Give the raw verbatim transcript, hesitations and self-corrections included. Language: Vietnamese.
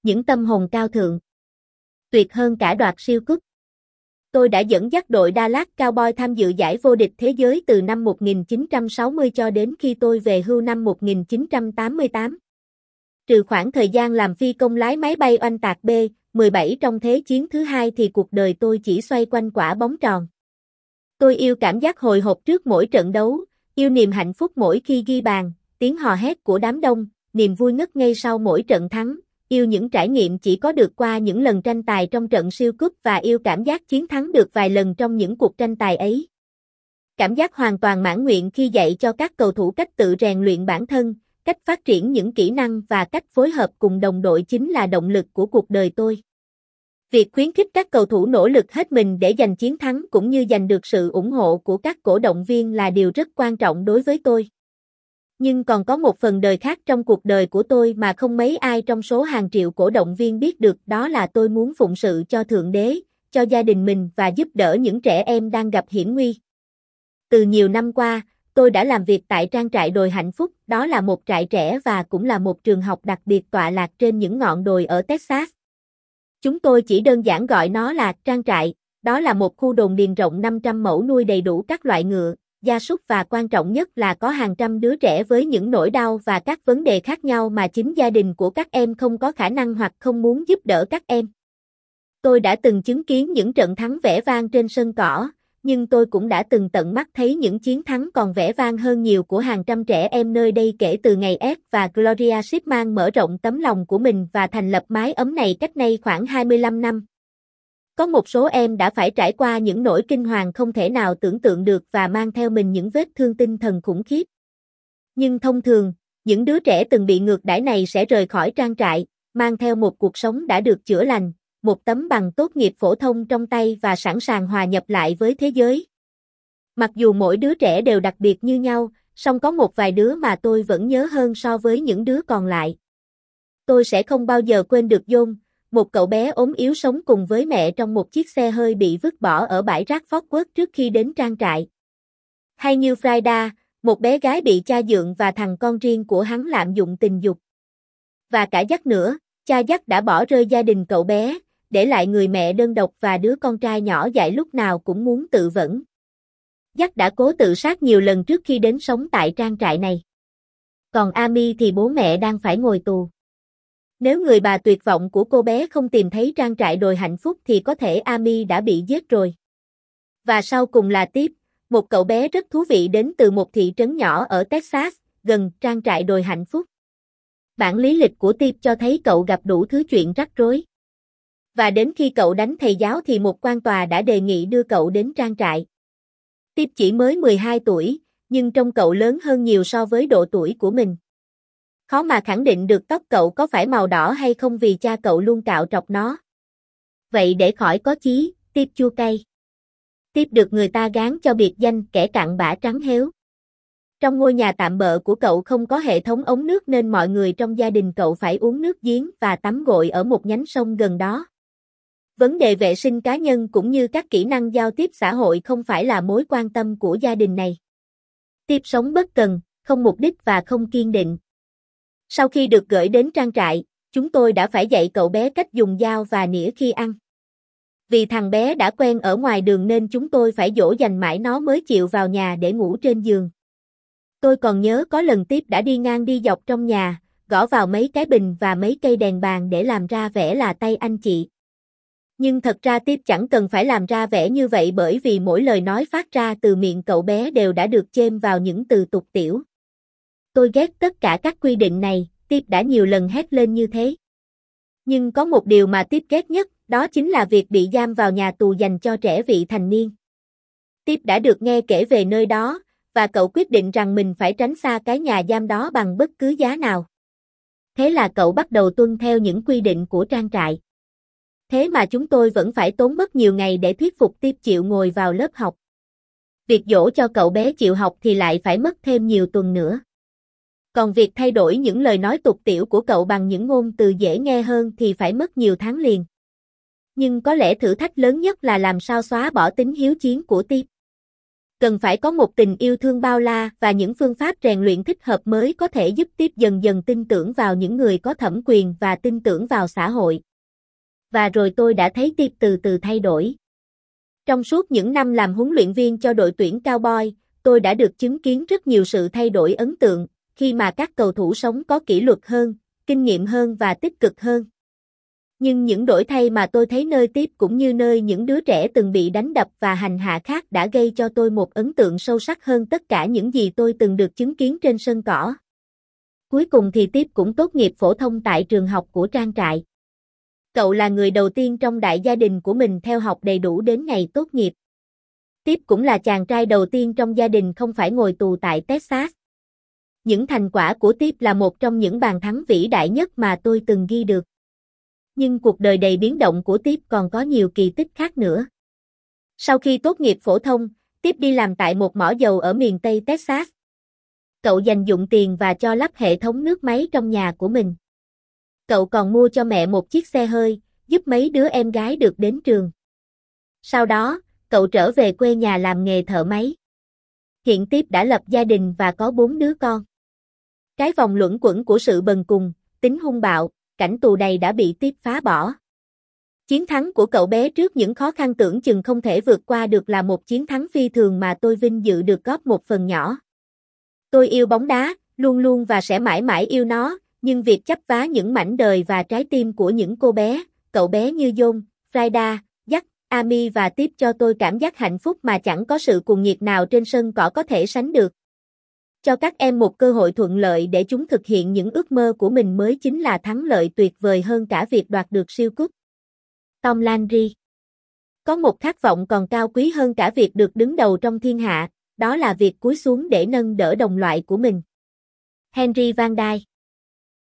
những tâm hồn cao thượng. Tuyệt hơn cả đoạt siêu cúp. Tôi đã dẫn dắt đội Dallas Cowboys tham dự giải vô địch thế giới từ năm một nghìn chín trăm sáu mươi cho đến khi tôi về hưu năm một nghìn chín trăm tám mươi tám. Trừ khoảng thời gian làm phi công lái máy bay oanh tạc B mười bảy trong Thế chiến thứ hai thì cuộc đời tôi chỉ xoay quanh quả bóng tròn. Tôi yêu cảm giác hồi hộp trước mỗi trận đấu, yêu niềm hạnh phúc mỗi khi ghi bàn, tiếng hò hét của đám đông, niềm vui ngất ngây sau mỗi trận thắng, yêu những trải nghiệm chỉ có được qua những lần tranh tài trong trận siêu cúp và yêu cảm giác chiến thắng được vài lần trong những cuộc tranh tài ấy. Cảm giác hoàn toàn mãn nguyện khi dạy cho các cầu thủ cách tự rèn luyện bản thân, cách phát triển những kỹ năng và cách phối hợp cùng đồng đội chính là động lực của cuộc đời tôi. Việc khuyến khích các cầu thủ nỗ lực hết mình để giành chiến thắng cũng như giành được sự ủng hộ của các cổ động viên là điều rất quan trọng đối với tôi. Nhưng còn có một phần đời khác trong cuộc đời của tôi mà không mấy ai trong số hàng triệu cổ động viên biết được, đó là tôi muốn phụng sự cho Thượng Đế, cho gia đình mình và giúp đỡ những trẻ em đang gặp hiểm nguy. Từ nhiều năm qua, tôi đã làm việc tại trang trại Đồi Hạnh Phúc, đó là một trại trẻ và cũng là một trường học đặc biệt tọa lạc trên những ngọn đồi ở Texas. Chúng tôi chỉ đơn giản gọi nó là trang trại, đó là một khu đồn điền rộng năm trăm mẫu nuôi đầy đủ các loại ngựa, gia súc và quan trọng nhất là có hàng trăm đứa trẻ với những nỗi đau và các vấn đề khác nhau mà chính gia đình của các em không có khả năng hoặc không muốn giúp đỡ các em. Tôi đã từng chứng kiến những trận thắng vẻ vang trên sân cỏ, nhưng tôi cũng đã từng tận mắt thấy những chiến thắng còn vẻ vang hơn nhiều của hàng trăm trẻ em nơi đây kể từ ngày Ed và Gloria Shipman mở rộng tấm lòng của mình và thành lập mái ấm này cách nay khoảng hai mươi lăm năm. Có một số em đã phải trải qua những nỗi kinh hoàng không thể nào tưởng tượng được và mang theo mình những vết thương tinh thần khủng khiếp. Nhưng thông thường, những đứa trẻ từng bị ngược đãi này sẽ rời khỏi trang trại, mang theo một cuộc sống đã được chữa lành, một tấm bằng tốt nghiệp phổ thông trong tay và sẵn sàng hòa nhập lại với thế giới. Mặc dù mỗi đứa trẻ đều đặc biệt như nhau, song có một vài đứa mà tôi vẫn nhớ hơn so với những đứa còn lại. Tôi sẽ không bao giờ quên được John, một cậu bé ốm yếu sống cùng với mẹ trong một chiếc xe hơi bị vứt bỏ ở bãi rác Fort Worth trước khi đến trang trại. Hay như Frida, một bé gái bị cha dượng và thằng con riêng của hắn lạm dụng tình dục. Và cả Jack nữa, cha Jack đã bỏ rơi gia đình cậu bé, để lại người mẹ đơn độc và đứa con trai nhỏ dại lúc nào cũng muốn tự vẫn. Jack đã cố tự sát nhiều lần trước khi đến sống tại trang trại này. Còn Amy thì bố mẹ đang phải ngồi tù. Nếu người bà tuyệt vọng của cô bé không tìm thấy trang trại Đồi Hạnh Phúc thì có thể Amy đã bị giết rồi. Và sau cùng là Tip, một cậu bé rất thú vị đến từ một thị trấn nhỏ ở Texas, gần trang trại Đồi Hạnh Phúc. Bản lý lịch của Tip cho thấy cậu gặp đủ thứ chuyện rắc rối. Và đến khi cậu đánh thầy giáo thì một quan tòa đã đề nghị đưa cậu đến trang trại. Tip chỉ mới mười hai tuổi, nhưng trông cậu lớn hơn nhiều so với độ tuổi của mình. Khó mà khẳng định được tóc cậu có phải màu đỏ hay không vì cha cậu luôn cạo trọc nó. Vậy để khỏi có chí, Tip chua cay. Tip được người ta gán cho biệt danh kẻ cặn bã trắng héo. Trong ngôi nhà tạm bợ của cậu không có hệ thống ống nước nên mọi người trong gia đình cậu phải uống nước giếng và tắm gội ở một nhánh sông gần đó. Vấn đề vệ sinh cá nhân cũng như các kỹ năng giao tiếp xã hội không phải là mối quan tâm của gia đình này. Tip sống bất cần, không mục đích và không kiên định. Sau khi được gửi đến trang trại, chúng tôi đã phải dạy cậu bé cách dùng dao và nĩa khi ăn. Vì thằng bé đã quen ở ngoài đường nên chúng tôi phải dỗ dành mãi nó mới chịu vào nhà để ngủ trên giường. Tôi còn nhớ có lần Tip đã đi ngang đi dọc trong nhà, gõ vào mấy cái bình và mấy cây đèn bàn để làm ra vẻ là tay anh chị. Nhưng thật ra Tip chẳng cần phải làm ra vẻ như vậy bởi vì mỗi lời nói phát ra từ miệng cậu bé đều đã được chêm vào những từ tục tĩu. Tôi ghét tất cả các quy định này, Tip đã nhiều lần hét lên như thế. Nhưng có một điều mà Tip ghét nhất, đó chính là việc bị giam vào nhà tù dành cho trẻ vị thành niên. Tip đã được nghe kể về nơi đó, và cậu quyết định rằng mình phải tránh xa cái nhà giam đó bằng bất cứ giá nào. Thế là cậu bắt đầu tuân theo những quy định của trang trại. Thế mà chúng tôi vẫn phải tốn mất nhiều ngày để thuyết phục Tip chịu ngồi vào lớp học. Việc dỗ cho cậu bé chịu học thì lại phải mất thêm nhiều tuần nữa. Còn việc thay đổi những lời nói tục tĩu của cậu bằng những ngôn từ dễ nghe hơn thì phải mất nhiều tháng liền. Nhưng có lẽ thử thách lớn nhất là làm sao xóa bỏ tính hiếu chiến của Tip. Cần phải có một tình yêu thương bao la và những phương pháp rèn luyện thích hợp mới có thể giúp tiếp dần dần tin tưởng vào những người có thẩm quyền và tin tưởng vào xã hội. Và rồi tôi đã thấy tiếp từ từ thay đổi. Trong suốt những năm làm huấn luyện viên cho đội tuyển Cowboy, tôi đã được chứng kiến rất nhiều sự thay đổi ấn tượng, khi mà các cầu thủ sống có kỷ luật hơn, kinh nghiệm hơn và tích cực hơn. Nhưng những đổi thay mà tôi thấy nơi tiếp cũng như nơi những đứa trẻ từng bị đánh đập và hành hạ khác đã gây cho tôi một ấn tượng sâu sắc hơn tất cả những gì tôi từng được chứng kiến trên sân cỏ. Cuối cùng thì tiếp cũng tốt nghiệp phổ thông tại trường học của trang trại. Cậu là người đầu tiên trong đại gia đình của mình theo học đầy đủ đến ngày tốt nghiệp. Tiếp cũng là chàng trai đầu tiên trong gia đình không phải ngồi tù tại Texas. Những thành quả của Tiếp là một trong những bàn thắng vĩ đại nhất mà tôi từng ghi được. Nhưng cuộc đời đầy biến động của Tiếp còn có nhiều kỳ tích khác nữa. Sau khi tốt nghiệp phổ thông, Tiếp đi làm tại một mỏ dầu ở miền Tây Texas. Cậu dành dụm tiền và cho lắp hệ thống nước máy trong nhà của mình. Cậu còn mua cho mẹ một chiếc xe hơi, giúp mấy đứa em gái được đến trường. Sau đó, cậu trở về quê nhà làm nghề thợ máy. Hiện Tiếp đã lập gia đình và có bốn đứa con. Cái vòng luẩn quẩn của sự bần cùng, tính hung bạo, cảnh tù đầy đã bị Tiếp phá bỏ. Chiến thắng của cậu bé trước những khó khăn tưởng chừng không thể vượt qua được là một chiến thắng phi thường mà tôi vinh dự được góp một phần nhỏ. Tôi yêu bóng đá, luôn luôn và sẽ mãi mãi yêu nó, nhưng việc chấp vá những mảnh đời và trái tim của những cô bé, cậu bé như John, Frida, Jack, Amy và Tiếp cho tôi cảm giác hạnh phúc mà chẳng có sự cuồng nhiệt nào trên sân cỏ có thể sánh được. Cho các em một cơ hội thuận lợi để chúng thực hiện những ước mơ của mình mới chính là thắng lợi tuyệt vời hơn cả việc đoạt được siêu cúp. Tom Landry. Có một khát vọng còn cao quý hơn cả việc được đứng đầu trong thiên hạ, đó là việc cúi xuống để nâng đỡ đồng loại của mình. Henry Van Dyke.